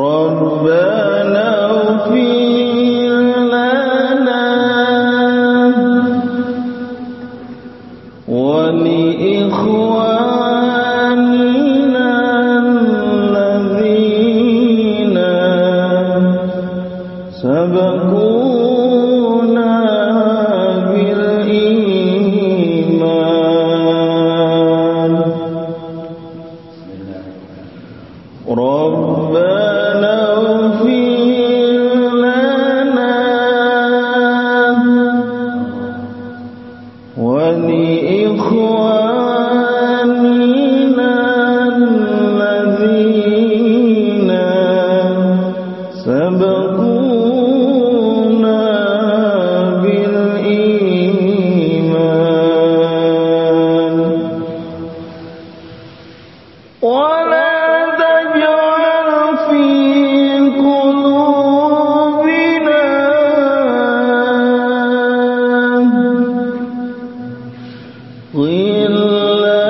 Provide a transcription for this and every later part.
ربنا اغفر لنا ولإخواننا الذين سبقونا بالإيمان ربنا اغفر لنا ولإخواننا الذين سبقونا بالإيمان ولا تجعل في قلوبنا غلا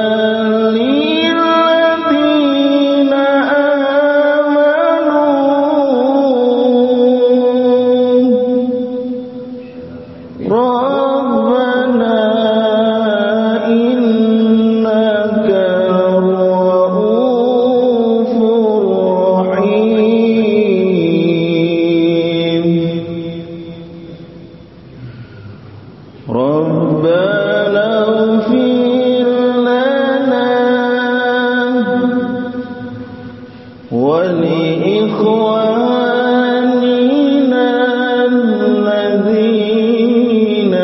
للذين آمنوا ربنا إنك رؤوف رحيم ربنا اغفر لنا ولإخواننا الذين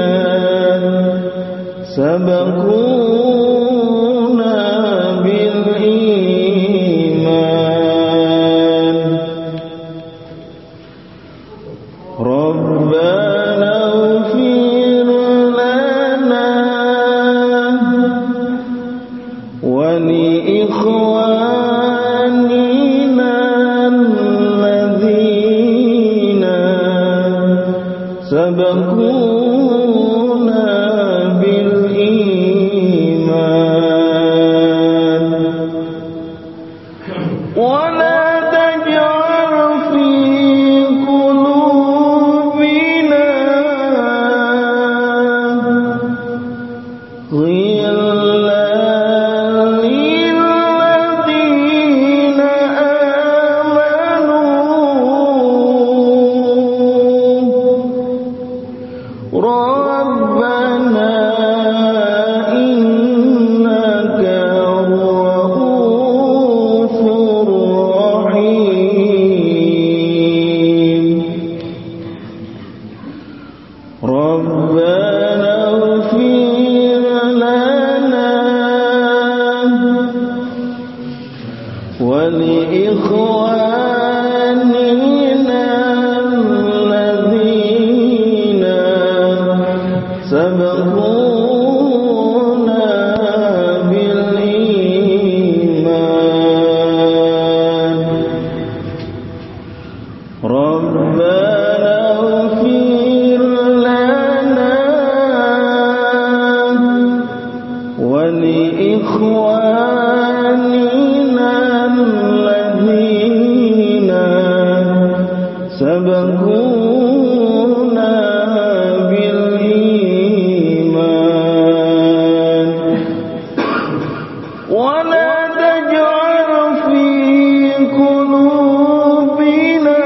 سبقونا بالإيمان ربنا اغفر لنا ولإخواننا الذين سبقونا بالإيمان ولا تجعل في قلوبنا غلا للذين آمنوا ربنا إنك رؤوف رحيم ربنا اغفر لنا ولإخواننا الذين سبقونا بالإيمان ربنا اغفر لنا ولإخواننا الذين سبقونا بالإيمان ولا تجعل في قلوبنا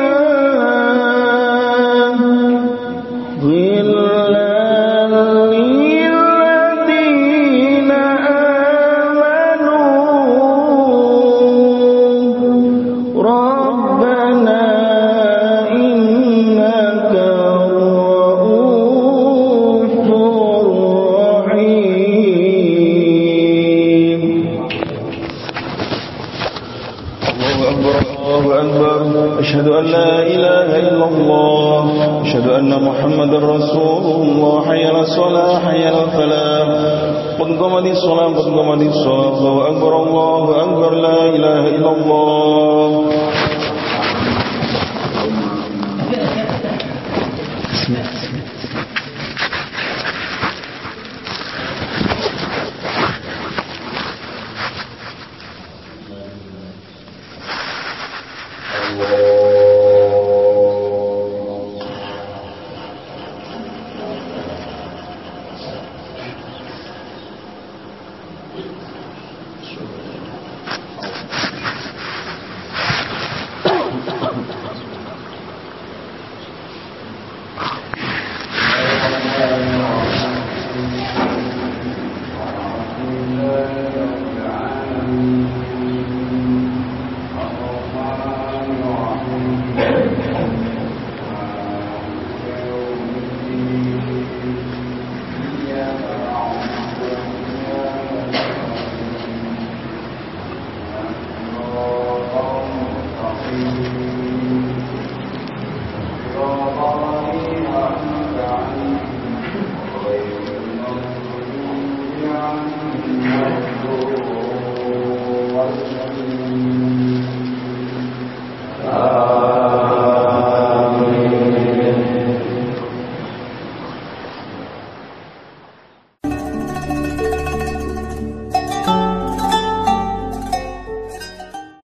غلا للذين آمنوا ربنا إنك رؤوف رحيم الله أكبر الله أكبر أشهد أن لا إله إلا الله أشهد أن محمد رسول الله حي على الصلاة حي على الفلاح قد قامت الصلاة قد قامت الصلاة الله أكبر لا إله إلا الله الرحيم